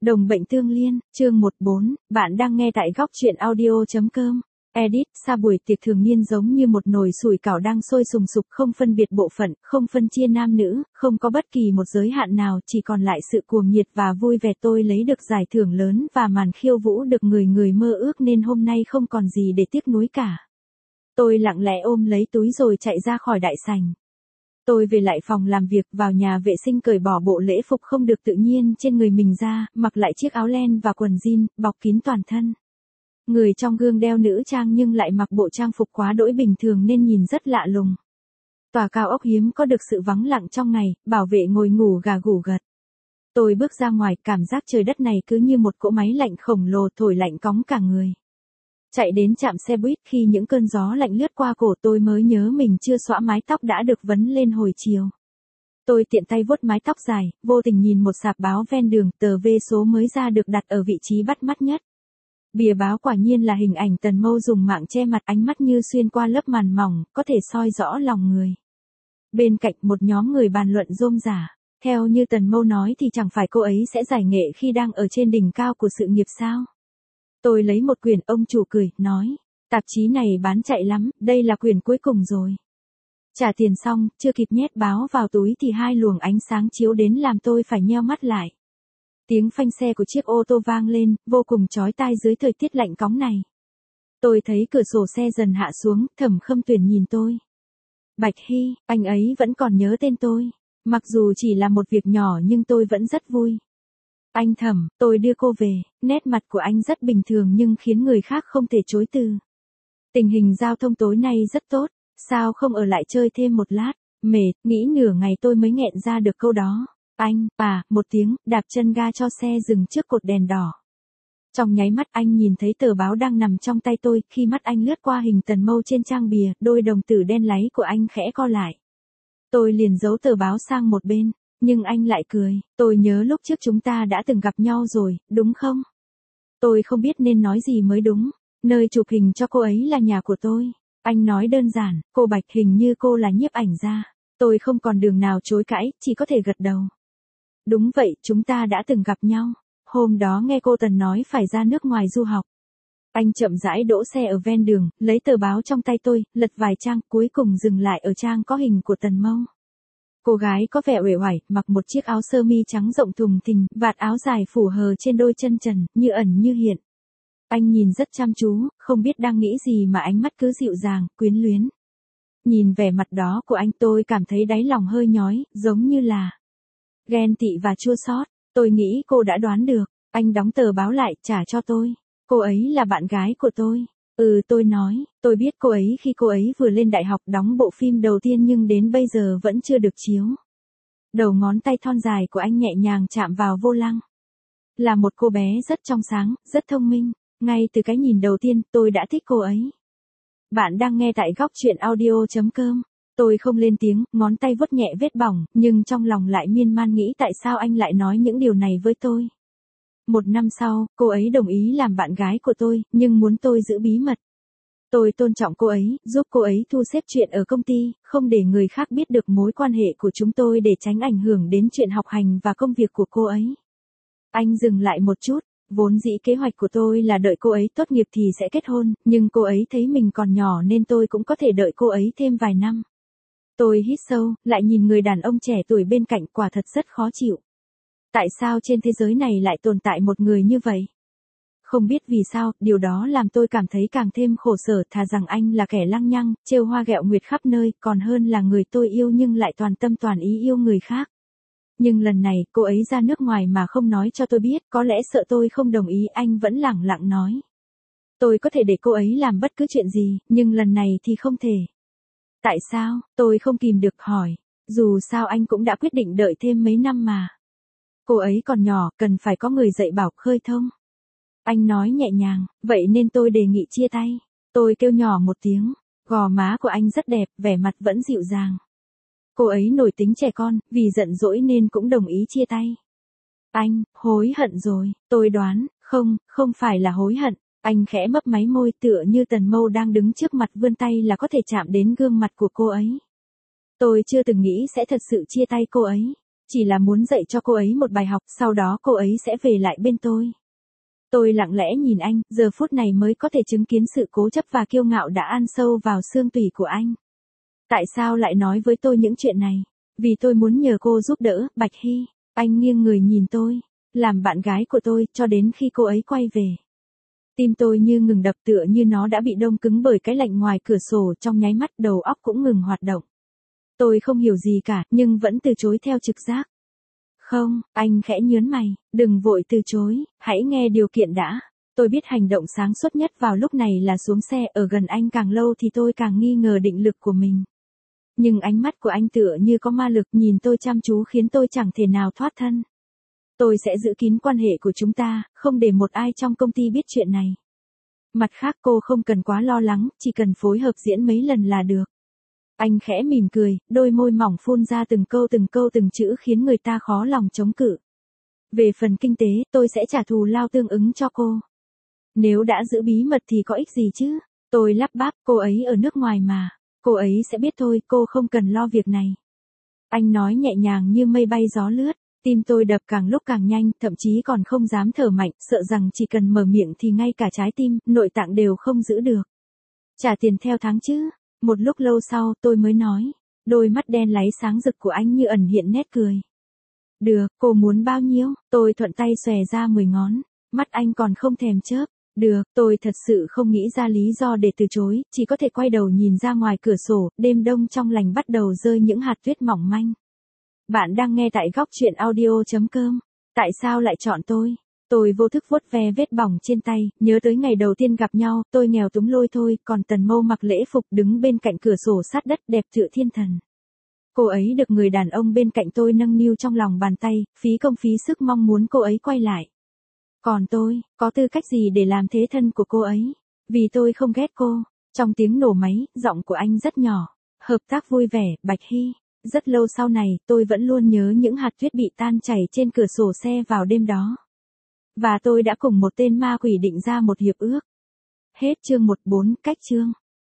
Đồng bệnh tương liên, chương 14, bạn đang nghe tại góc truyện audio.com. Edit, sau buổi tiệc thường niên giống như một nồi sủi cảo đang sôi sùng sục, không phân biệt bộ phận, không phân chia nam nữ, không có bất kỳ một giới hạn nào, chỉ còn lại sự cuồng nhiệt và vui vẻ. Tôi lấy được giải thưởng lớn và màn khiêu vũ được người người mơ ước nên hôm nay không còn gì để tiếc nuối cả. Tôi lặng lẽ ôm lấy túi rồi chạy ra khỏi đại sảnh. Tôi về lại phòng làm việc, vào nhà vệ sinh cởi bỏ bộ lễ phục không được tự nhiên trên người mình ra, mặc lại chiếc áo len và quần jean, bọc kín toàn thân. Người trong gương đeo nữ trang nhưng lại mặc bộ trang phục quá đỗi bình thường nên nhìn rất lạ lùng. Tòa cao ốc hiếm có được sự vắng lặng trong ngày, bảo vệ ngồi ngủ gà gù gật. Tôi bước ra ngoài, cảm giác trời đất này cứ như một cỗ máy lạnh khổng lồ thổi lạnh cóng cả người. Chạy đến trạm xe buýt, khi những cơn gió lạnh lướt qua cổ tôi mới nhớ mình chưa xõa mái tóc đã được vấn lên hồi chiều. Tôi tiện tay vuốt mái tóc dài, vô tình nhìn một sạp báo ven đường, tờ vé số mới ra được đặt ở vị trí bắt mắt nhất. Bìa báo quả nhiên là hình ảnh Tần Mâu dùng mạng che mặt, ánh mắt như xuyên qua lớp màn mỏng, có thể soi rõ lòng người. Bên cạnh một nhóm người bàn luận rôm rả. Theo như Tần Mâu nói thì chẳng phải cô ấy sẽ giải nghệ khi đang ở trên đỉnh cao của sự nghiệp sao? Tôi lấy một quyển, ông chủ cười, nói, tạp chí này bán chạy lắm, đây là quyển cuối cùng rồi. Trả tiền xong, chưa kịp nhét báo vào túi thì hai luồng ánh sáng chiếu đến làm tôi phải nheo mắt lại. Tiếng phanh xe của chiếc ô tô vang lên, vô cùng chói tai dưới thời tiết lạnh cóng này. Tôi thấy cửa sổ xe dần hạ xuống, Thẩm Khâm Tuyển nhìn tôi. Bạch Hy, anh ấy vẫn còn nhớ tên tôi. Mặc dù chỉ là một việc nhỏ nhưng tôi vẫn rất vui. Anh Thẩm, tôi đưa cô về, nét mặt của anh rất bình thường nhưng khiến người khác không thể chối từ. Tình hình giao thông tối nay rất tốt, sao không ở lại chơi thêm một lát, mệt, nghĩ nửa ngày tôi mới nghẹn ra được câu đó. Anh, một tiếng, đạp chân ga cho xe dừng trước cột đèn đỏ. Trong nháy mắt anh nhìn thấy tờ báo đang nằm trong tay tôi, khi mắt anh lướt qua hình Tần Mâu trên trang bìa, đôi đồng tử đen láy của anh khẽ co lại. Tôi liền giấu tờ báo sang một bên. Nhưng anh lại cười, tôi nhớ lúc trước chúng ta đã từng gặp nhau rồi, đúng không? Tôi không biết nên nói gì mới đúng, nơi chụp hình cho cô ấy là nhà của tôi. Anh nói đơn giản, cô Bạch, hình như cô là nhiếp ảnh gia. Tôi không còn đường nào chối cãi, chỉ có thể gật đầu. Đúng vậy, chúng ta đã từng gặp nhau. Hôm đó nghe cô Tần nói phải ra nước ngoài du học. Anh chậm rãi đỗ xe ở ven đường, lấy tờ báo trong tay tôi, lật vài trang, cuối cùng dừng lại ở trang có hình của Tần Mâu. Cô gái có vẻ uể oải, mặc một chiếc áo sơ mi trắng rộng thùng thình, vạt áo dài phủ hờ trên đôi chân trần, như ẩn như hiện. Anh nhìn rất chăm chú, không biết đang nghĩ gì mà ánh mắt cứ dịu dàng, quyến luyến. Nhìn vẻ mặt đó của anh tôi cảm thấy đáy lòng hơi nhói, giống như là ghen tị và chua xót. Tôi nghĩ cô đã đoán được. Anh đóng tờ báo lại, trả cho tôi. Cô ấy là bạn gái của tôi. Tôi nói, tôi biết cô ấy khi cô ấy vừa lên đại học đóng bộ phim đầu tiên nhưng đến bây giờ vẫn chưa được chiếu. Đầu ngón tay thon dài của anh nhẹ nhàng chạm vào vô lăng. Là một cô bé rất trong sáng, rất thông minh. Ngay từ cái nhìn đầu tiên, tôi đã thích cô ấy. Bạn đang nghe tại góc truyện audio.com. Tôi không lên tiếng, ngón tay vuốt nhẹ vết bỏng, nhưng trong lòng lại miên man nghĩ tại sao anh lại nói những điều này với tôi. 1 năm sau, cô ấy đồng ý làm bạn gái của tôi, nhưng muốn tôi giữ bí mật. Tôi tôn trọng cô ấy, giúp cô ấy thu xếp chuyện ở công ty, không để người khác biết được mối quan hệ của chúng tôi để tránh ảnh hưởng đến chuyện học hành và công việc của cô ấy. Anh dừng lại một chút, vốn dĩ kế hoạch của tôi là đợi cô ấy tốt nghiệp thì sẽ kết hôn, nhưng cô ấy thấy mình còn nhỏ nên tôi cũng có thể đợi cô ấy thêm vài năm. Tôi hít sâu, lại nhìn người đàn ông trẻ tuổi bên cạnh, quả thật rất khó chịu. Tại sao trên thế giới này lại tồn tại một người như vậy? Không biết vì sao, điều đó làm tôi cảm thấy càng thêm khổ sở, thà rằng anh là kẻ lăng nhăng, trêu hoa ghẹo nguyệt khắp nơi, còn hơn là người tôi yêu nhưng lại toàn tâm toàn ý yêu người khác. Nhưng lần này, cô ấy ra nước ngoài mà không nói cho tôi biết, có lẽ sợ tôi không đồng ý, anh vẫn lẳng lặng nói. Tôi có thể để cô ấy làm bất cứ chuyện gì, nhưng lần này thì không thể. Tại sao? Tôi không kìm được hỏi. Dù sao anh cũng đã quyết định đợi thêm mấy năm mà. Cô ấy còn nhỏ, cần phải có người dạy bảo, khơi thông. Anh nói nhẹ nhàng, vậy nên tôi đề nghị chia tay. Tôi kêu nhỏ một tiếng, gò má của anh rất đẹp, vẻ mặt vẫn dịu dàng. Cô ấy nổi tính trẻ con, vì giận dỗi nên cũng đồng ý chia tay. Anh, hối hận rồi, tôi đoán, không phải là hối hận. Anh khẽ mấp máy môi tựa như Tần Mâu đang đứng trước mặt vươn tay là có thể chạm đến gương mặt của cô ấy. Tôi chưa từng nghĩ sẽ thật sự chia tay cô ấy. Chỉ là muốn dạy cho cô ấy một bài học, sau đó cô ấy sẽ về lại bên tôi. Tôi lặng lẽ nhìn anh, giờ phút này mới có thể chứng kiến sự cố chấp và kiêu ngạo đã ăn sâu vào xương tủy của anh. Tại sao lại nói với tôi những chuyện này? Vì tôi muốn nhờ cô giúp đỡ, Bạch Hy. Anh nghiêng người nhìn tôi, làm bạn gái của tôi, cho đến khi cô ấy quay về. Tim tôi như ngừng đập, tựa như nó đã bị đông cứng bởi cái lạnh ngoài cửa sổ, trong nháy mắt đầu óc cũng ngừng hoạt động. Tôi không hiểu gì cả, nhưng vẫn từ chối theo trực giác. Không, anh khẽ nhớn mày, đừng vội từ chối, hãy nghe điều kiện đã. Tôi biết hành động sáng suốt nhất vào lúc này là xuống xe, ở gần anh càng lâu thì tôi càng nghi ngờ định lực của mình. Nhưng ánh mắt của anh tựa như có ma lực, nhìn tôi chăm chú khiến tôi chẳng thể nào thoát thân. Tôi sẽ giữ kín quan hệ của chúng ta, không để một ai trong công ty biết chuyện này. Mặt khác cô không cần quá lo lắng, chỉ cần phối hợp diễn mấy lần là được. Anh khẽ mỉm cười, đôi môi mỏng phun ra từng câu từng chữ khiến người ta khó lòng chống cự. Về phần kinh tế, tôi sẽ trả thù lao tương ứng cho cô. Nếu đã giữ bí mật thì có ích gì chứ? Tôi lắp bắp, cô ấy ở nước ngoài mà. Cô ấy sẽ biết thôi, cô không cần lo việc này. Anh nói nhẹ nhàng như mây bay gió lướt. Tim tôi đập càng lúc càng nhanh, thậm chí còn không dám thở mạnh, sợ rằng chỉ cần mở miệng thì ngay cả trái tim, nội tạng đều không giữ được. Trả tiền theo tháng chứ? Một lúc lâu sau tôi mới nói. Đôi mắt đen láy sáng rực của anh như ẩn hiện nét cười. Được, cô muốn bao nhiêu? Tôi thuận tay xòe ra 10 ngón. Mắt anh còn không thèm chớp. Được, tôi thật sự không nghĩ ra lý do để từ chối, chỉ có thể quay đầu nhìn ra ngoài cửa sổ, đêm đông trong lành bắt đầu rơi những hạt tuyết mỏng manh. Bạn đang nghe tại góc truyện audio.com. Tại sao lại chọn tôi? Tôi vô thức vuốt ve vết bỏng trên tay, nhớ tới ngày đầu tiên gặp nhau, tôi nghèo túng lôi thôi, còn Tần Mâu mặc lễ phục đứng bên cạnh cửa sổ sát đất đẹp tựa thiên thần. Cô ấy được người đàn ông bên cạnh tôi nâng niu trong lòng bàn tay, phí công phí sức mong muốn cô ấy quay lại. Còn tôi, có tư cách gì để làm thế thân của cô ấy? Vì tôi không ghét cô. Trong tiếng nổ máy, giọng của anh rất nhỏ. Hợp tác vui vẻ, Bạch Hy. Rất lâu sau này, tôi vẫn luôn nhớ những hạt tuyết bị tan chảy trên cửa sổ xe vào đêm đó. Và tôi đã cùng một tên ma quỷ định ra một hiệp ước. Hết chương 14, cách chương.